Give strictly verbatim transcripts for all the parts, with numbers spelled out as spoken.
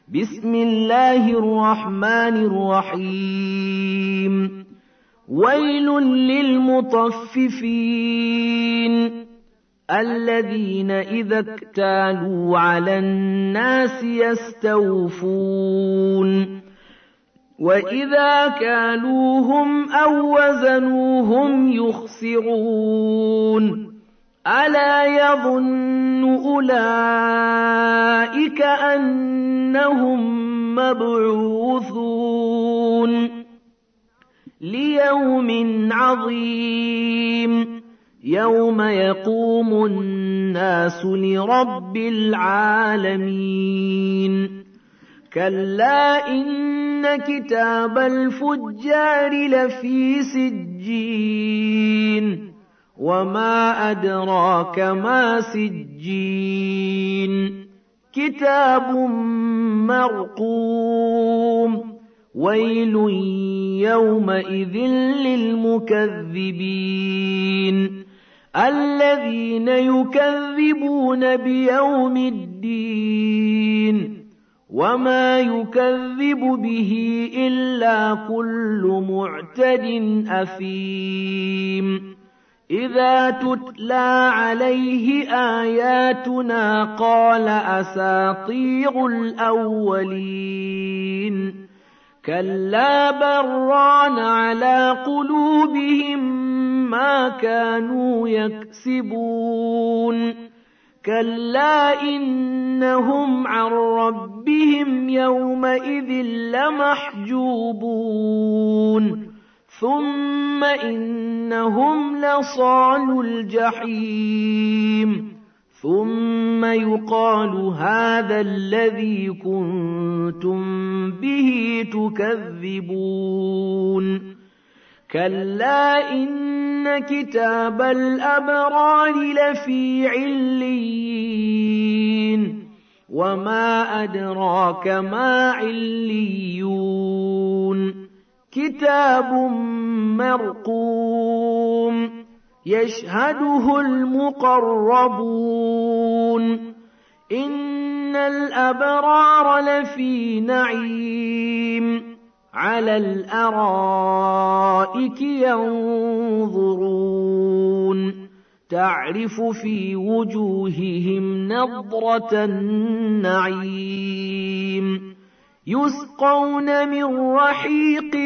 بسم الله الرحمن الرحيم ويل للمطففين الذين إذا اكتالوا على الناس يستوفون وإذا كالوهم أو وزنوهم يخسرون ألا يظن أولئك أنهم مبعوثون ليوم عظيم يوم يقوم الناس لرب العالمين كلا إن كتاب الفجار لفي سجين وما أدراك ما سجين كتاب مرقوم ويل يومئذ للمكذبين الذين يكذبون بيوم الدين وما يكذب به إلا كل معتد أثيم إذا تتلى عليه آياتنا قال أساطير الأولين كلا بران على قلوبهم ما كانوا يكسبون كلا إنهم عن ربهم يومئذ لمحجوبون ثم إنهم لصالو الجحيم ثم يقال هذا الذي كنتم به تكذبون كلا إن كتاب الأبرار لفي عليين وما أدراك ما عليون كتاب مرقوم يشهده المقربون إن الأبرار لفي نعيم على الأرائك ينظرون تعرف في وجوههم نضرة النعيم يسقون من رحيق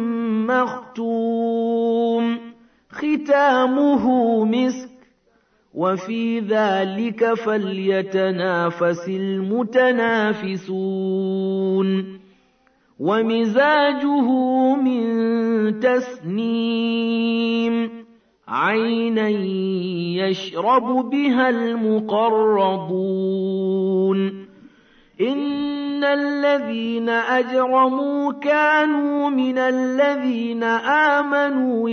مختوم ختامه مسك وفي ذلك فليتنافس المتنافسون ومزاجه من تسنيم عينا يشرب بها المقربون إن الذين أجرموا كانوا من الذين آمنوا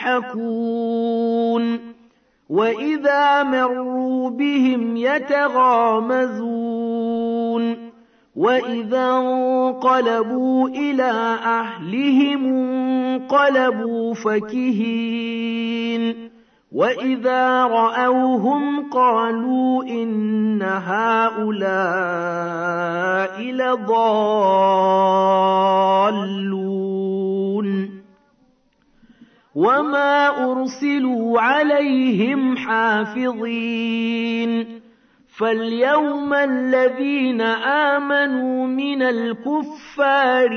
يضحكون وإذا مروا بهم يتغامزون وإذا انقلبوا إلى أهلهم انقلبوا فكهين وإذا رأوهم قالوا إن هؤلاء لضالون وما أرسلوا عليهم حافظين فاليوم الذين آمنوا من الكفار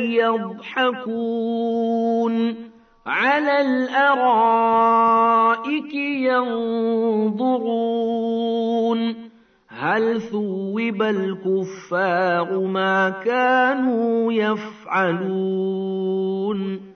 يضحكون على الأرائك ينظرون هل ثوب الكفار ما كانوا يفعلون